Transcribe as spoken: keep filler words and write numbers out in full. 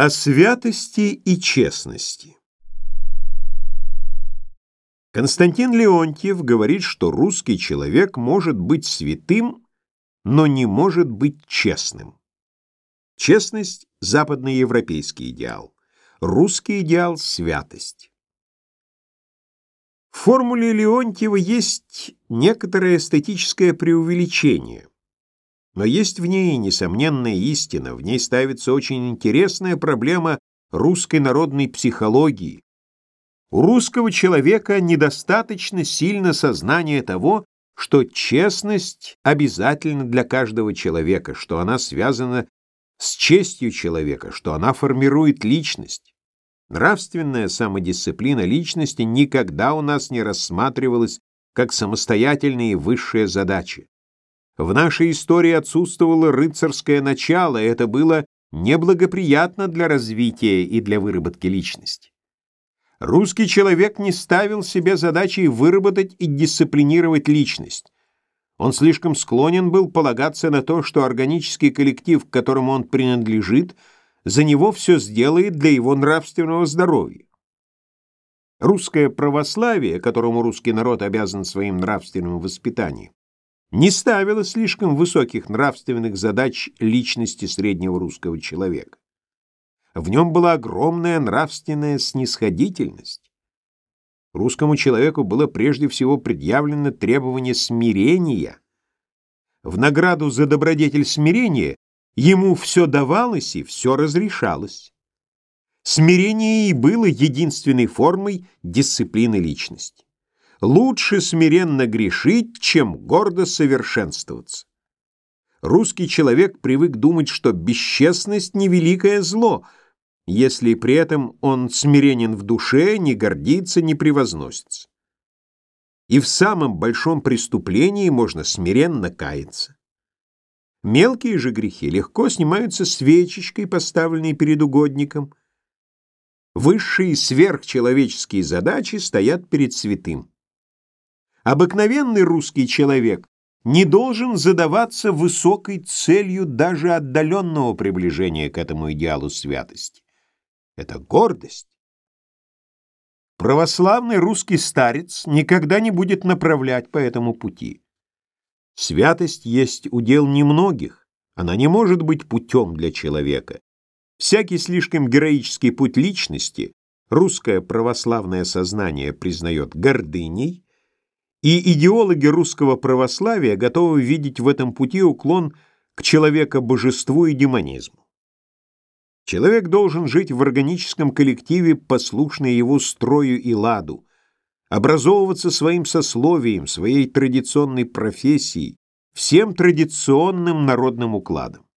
О святости и честности. Константин Леонтьев говорит, что русский человек может быть святым, но не может быть честным. Честность – западноевропейский идеал, русский идеал – святость. В формуле Леонтьева есть некоторое эстетическое преувеличение, но есть в ней несомненная истина, в ней ставится очень интересная проблема русской народной психологии. У русского человека недостаточно сильно сознания того, что честность обязательна для каждого человека, что она связана с честью человека, что она формирует личность. Нравственная самодисциплина личности никогда у нас не рассматривалась как самостоятельная и высшая задача. В нашей истории отсутствовало рыцарское начало, и это было неблагоприятно для развития и для выработки личности. Русский человек не ставил себе задачей выработать и дисциплинировать личность. Он слишком склонен был полагаться на то, что органический коллектив, к которому он принадлежит, за него все сделает для его нравственного здоровья. Русское православие, которому русский народ обязан своим нравственным воспитанием, не ставило слишком высоких нравственных задач личности среднего русского человека. В нем была огромная нравственная снисходительность. Русскому человеку было прежде всего предъявлено требование смирения. В награду за добродетель смирения ему все давалось и все разрешалось. Смирение и было единственной формой дисциплины личности. Лучше смиренно грешить, чем гордо совершенствоваться. Русский человек привык думать, что бесчестность — невеликое зло, если при этом он смиренен в душе, не гордится, не превозносится. И в самом большом преступлении можно смиренно каяться. Мелкие же грехи легко снимаются свечечкой, поставленной перед угодником. Высшие сверхчеловеческие задачи стоят перед святым. Обыкновенный русский человек не должен задаваться высокой целью даже отдаленного приближения к этому идеалу святости. Это гордость. Православный русский старец никогда не будет направлять по этому пути. Святость есть удел немногих, она не может быть путем для человека. Всякий слишком героический путь личности русское православное сознание признает гордыней, и идеологи русского православия готовы видеть в этом пути уклон к человекобожеству и демонизму. Человек должен жить в органическом коллективе, послушный его строю и ладу, образовываться своим сословием, своей традиционной профессией, всем традиционным народным укладом.